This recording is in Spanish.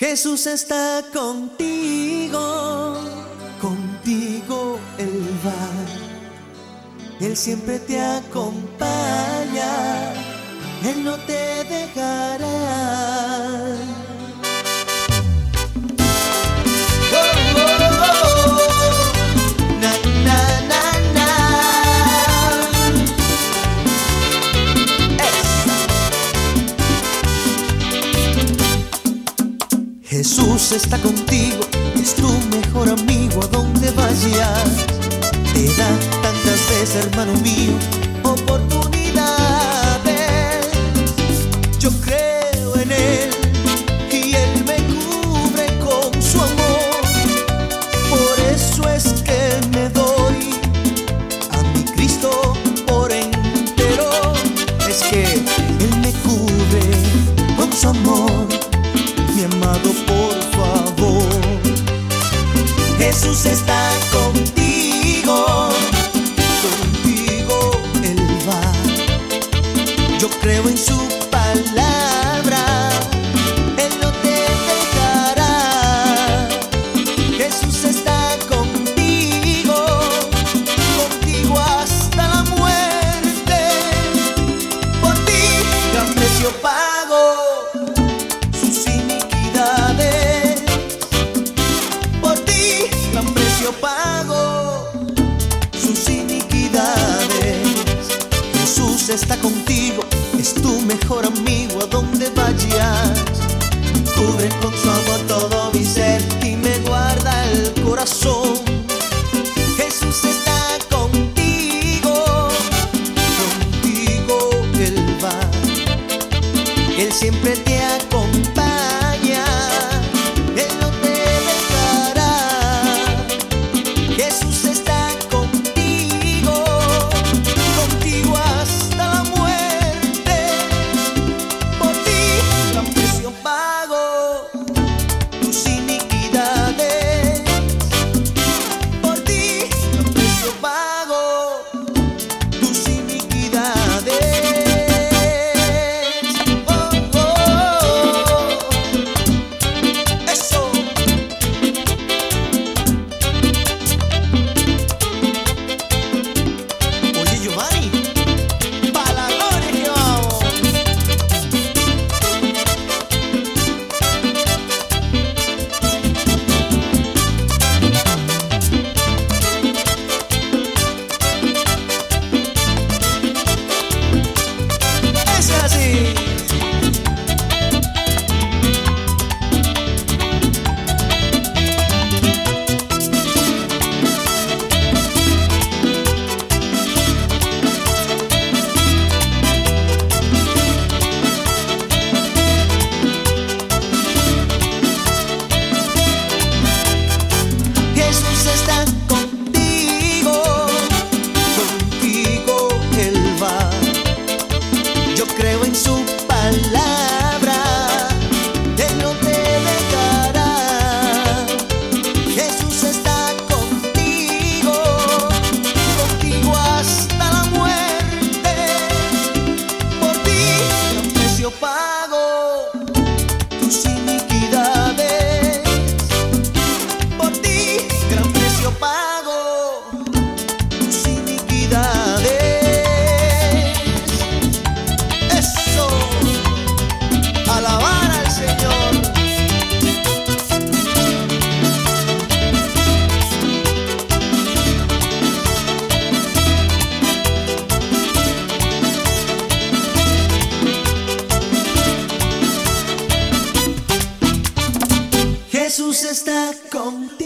Jesús está contigo, contigo Él va. Él siempre te acompaña, Él no te dejará. Jesús está contigo, es tu mejor amigo a donde vayas. Te da tantas veces, hermano mío, oportunidades. Yo creo en Él y Él me cubre con su amor. Por eso es que me doy a mi Cristo por entero. Es que Él me cubre con su amor. Mi amado, por favor, Jesús está contigo, contigo Él va. Yo creo en su palabra, Él no te dejará. Jesús está contigo, contigo hasta la muerte. Por ti gran precio pago. Pago sus iniquidades. Jesús está contigo, es tu mejor amigo a donde vayas. Cubre con su amor todo mi ser y me guarda el corazón. Jesús está contigo, contigo Él va. Él siempre te acompaña. Creo en su palabra, Él no te dejará. Jesús está contigo, contigo hasta la muerte. Por ti gran precio pago tus iniquidades. Por ti gran precio pago tus iniquidades. Alabar al Señor. Jesús está contigo.